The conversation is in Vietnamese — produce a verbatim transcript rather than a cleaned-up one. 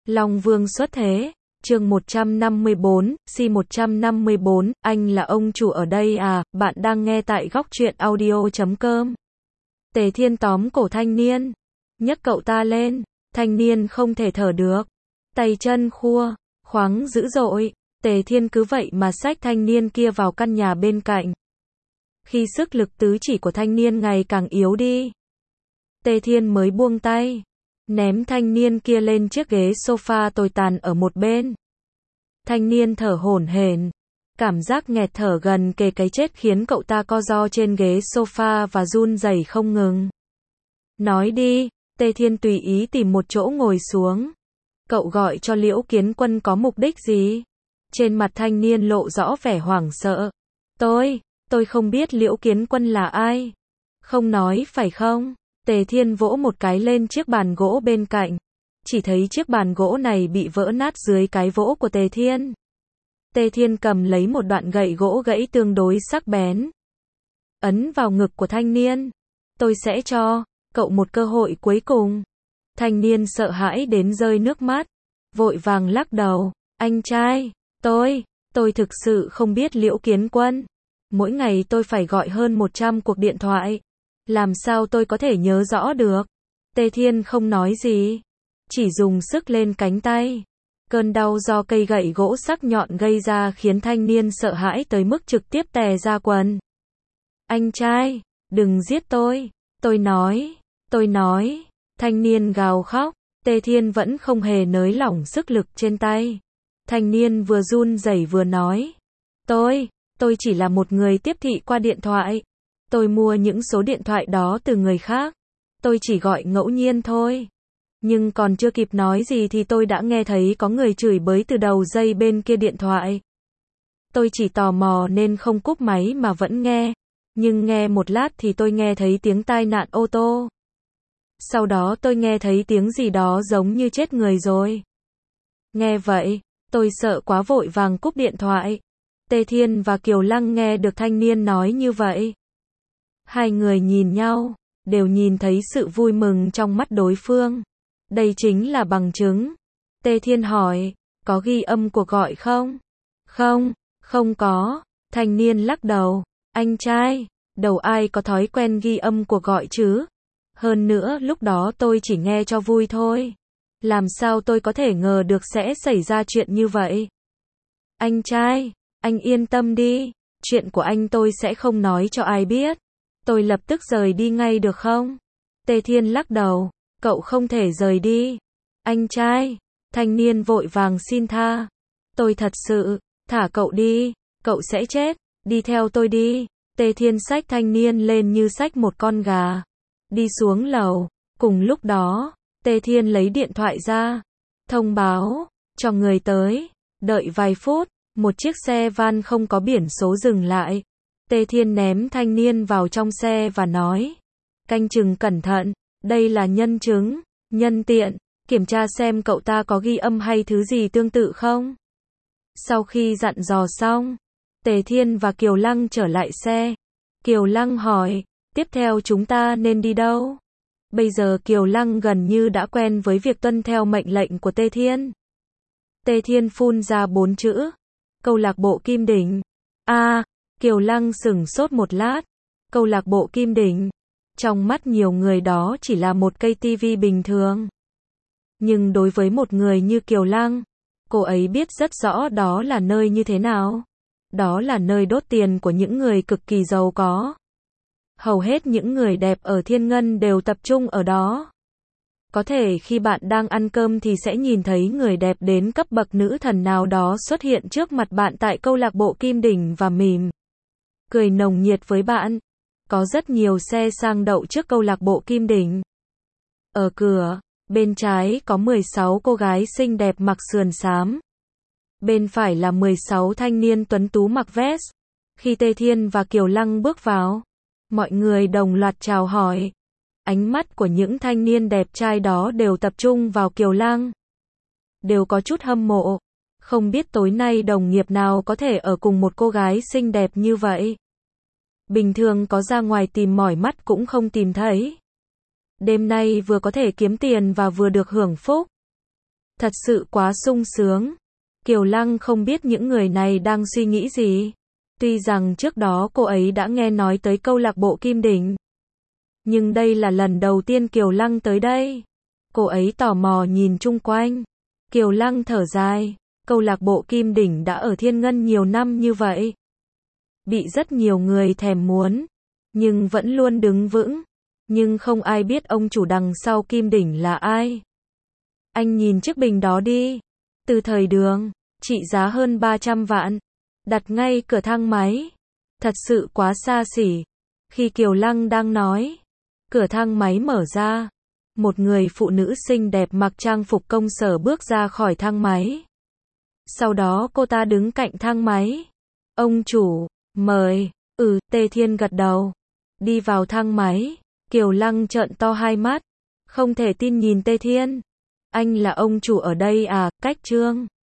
Long Vương xuất thế, chương một trăm năm mươi bốn, si một trăm năm mươi bốn, anh là ông chủ ở đây à, bạn đang nghe tại góc truyện audio chấm com. Tề Thiên tóm cổ thanh niên, nhấc cậu ta lên, thanh niên không thể thở được, tay chân khua, khoáng dữ dội, Tề Thiên cứ vậy mà xách thanh niên kia vào căn nhà bên cạnh. Khi sức lực tứ chỉ của thanh niên ngày càng yếu đi, Tề Thiên mới buông tay, ném thanh niên kia lên chiếc ghế sofa tồi tàn ở một bên. Thanh niên thở hổn hển, cảm giác nghẹt thở gần kề cái chết khiến cậu ta co ro trên ghế sofa và run rẩy không ngừng. Nói đi, Tề Thiên tùy ý tìm một chỗ ngồi xuống. Cậu gọi cho Liễu Kiến Quân có mục đích gì? Trên mặt thanh niên lộ rõ vẻ hoảng sợ. Tôi, tôi không biết Liễu Kiến Quân là ai. Không nói phải không? Tề Thiên vỗ một cái lên chiếc bàn gỗ bên cạnh. Chỉ thấy chiếc bàn gỗ này bị vỡ nát dưới cái vỗ của Tề Thiên. Tề Thiên cầm lấy một đoạn gậy gỗ gãy tương đối sắc bén, ấn vào ngực của thanh niên. Tôi sẽ cho cậu một cơ hội cuối cùng. Thanh niên sợ hãi đến rơi nước mắt, vội vàng lắc đầu. Anh trai, tôi, tôi thực sự không biết Liễu Kiến Quân. Mỗi ngày tôi phải gọi hơn một trăm cuộc điện thoại. Làm sao tôi có thể nhớ rõ được? Tề Thiên không nói gì, chỉ dùng sức lên cánh tay. Cơn đau do cây gậy gỗ sắc nhọn gây ra khiến thanh niên sợ hãi tới mức trực tiếp tè ra quần. Anh trai, đừng giết tôi. Tôi nói, tôi nói. Thanh niên gào khóc. Tề Thiên vẫn không hề nới lỏng sức lực trên tay. Thanh niên vừa run rẩy vừa nói. Tôi, tôi chỉ là một người tiếp thị qua điện thoại. Tôi mua những số điện thoại đó từ người khác. Tôi chỉ gọi ngẫu nhiên thôi. Nhưng còn chưa kịp nói gì thì tôi đã nghe thấy có người chửi bới từ đầu dây bên kia điện thoại. Tôi chỉ tò mò nên không cúp máy mà vẫn nghe. Nhưng nghe một lát thì tôi nghe thấy tiếng tai nạn ô tô. Sau đó tôi nghe thấy tiếng gì đó giống như chết người rồi. Nghe vậy, tôi sợ quá vội vàng cúp điện thoại. Tề Thiên và Kiều Lăng nghe được thanh niên nói như vậy. Hai người nhìn nhau, đều nhìn thấy sự vui mừng trong mắt đối phương. Đây chính là bằng chứng. Tề Thiên hỏi, có ghi âm cuộc gọi không? Không, không có. Thanh niên lắc đầu. Anh trai, đầu ai có thói quen ghi âm cuộc gọi chứ? Hơn nữa lúc đó tôi chỉ nghe cho vui thôi. Làm sao tôi có thể ngờ được sẽ xảy ra chuyện như vậy? Anh trai, anh yên tâm đi. Chuyện của anh tôi sẽ không nói cho ai biết. Tôi lập tức rời đi ngay được không? Tề Thiên lắc đầu. Cậu không thể rời đi. Anh trai. Thanh niên vội vàng xin tha. Tôi thật sự, thả cậu đi. Cậu sẽ chết. Đi theo tôi đi. Tề Thiên xách thanh niên lên như xách một con gà. Đi xuống lầu. Cùng lúc đó, Tề Thiên lấy điện thoại ra. Thông báo cho người tới. Đợi vài phút, một chiếc xe van không có biển số dừng lại. Tề Thiên ném thanh niên vào trong xe và nói. Canh chừng cẩn thận. Đây là nhân chứng. Nhân tiện, kiểm tra xem cậu ta có ghi âm hay thứ gì tương tự không. Sau khi dặn dò xong, Tề Thiên và Kiều Lăng trở lại xe. Kiều Lăng hỏi, tiếp theo chúng ta nên đi đâu? Bây giờ Kiều Lăng gần như đã quen với việc tuân theo mệnh lệnh của Tề Thiên. Tề Thiên phun ra bốn chữ. Câu lạc bộ Kim Đỉnh. A, à, Kiều Lăng sửng sốt một lát. Câu lạc bộ Kim Đỉnh. Trong mắt nhiều người đó chỉ là một cây tivi bình thường. Nhưng đối với một người như Kiều Lăng, cô ấy biết rất rõ đó là nơi như thế nào. Đó là nơi đốt tiền của những người cực kỳ giàu có. Hầu hết những người đẹp ở Thiên Ngân đều tập trung ở đó. Có thể khi bạn đang ăn cơm thì sẽ nhìn thấy người đẹp đến cấp bậc nữ thần nào đó xuất hiện trước mặt bạn tại câu lạc bộ Kim Đỉnh và mỉm cười nồng nhiệt với bạn. Có rất nhiều xe sang đậu trước câu lạc bộ Kim Đỉnh. Ở cửa, bên trái có mười sáu cô gái xinh đẹp mặc sườn xám. Bên phải là mười sáu thanh niên tuấn tú mặc vest. Khi Tề Thiên và Kiều Lăng bước vào, mọi người đồng loạt chào hỏi. Ánh mắt của những thanh niên đẹp trai đó đều tập trung vào Kiều Lăng. Đều có chút hâm mộ. Không biết tối nay đồng nghiệp nào có thể ở cùng một cô gái xinh đẹp như vậy. Bình thường có ra ngoài tìm mỏi mắt cũng không tìm thấy. Đêm nay vừa có thể kiếm tiền và vừa được hưởng phúc. Thật sự quá sung sướng. Kiều Lăng không biết những người này đang suy nghĩ gì. Tuy rằng trước đó cô ấy đã nghe nói tới câu lạc bộ Kim Đỉnh. Nhưng đây là lần đầu tiên Kiều Lăng tới đây. Cô ấy tò mò nhìn chung quanh. Kiều Lăng thở dài. Câu lạc bộ Kim Đỉnh đã ở Thiên Ngân nhiều năm như vậy. Bị rất nhiều người thèm muốn. Nhưng vẫn luôn đứng vững. Nhưng không ai biết ông chủ đằng sau Kim Đỉnh là ai. Anh nhìn chiếc bình đó đi. Từ thời Đường. Trị giá hơn ba trăm vạn. Đặt ngay cửa thang máy. Thật sự quá xa xỉ. Khi Kiều Lăng đang nói, cửa thang máy mở ra. Một người phụ nữ xinh đẹp mặc trang phục công sở bước ra khỏi thang máy. Sau đó cô ta đứng cạnh thang máy. Ông chủ, mời. Ừ, Tề Thiên gật đầu. Đi vào thang máy. Kiều Lăng trợn to hai mắt. Không thể tin nhìn Tề Thiên. Anh là ông chủ ở đây à, cách Trương.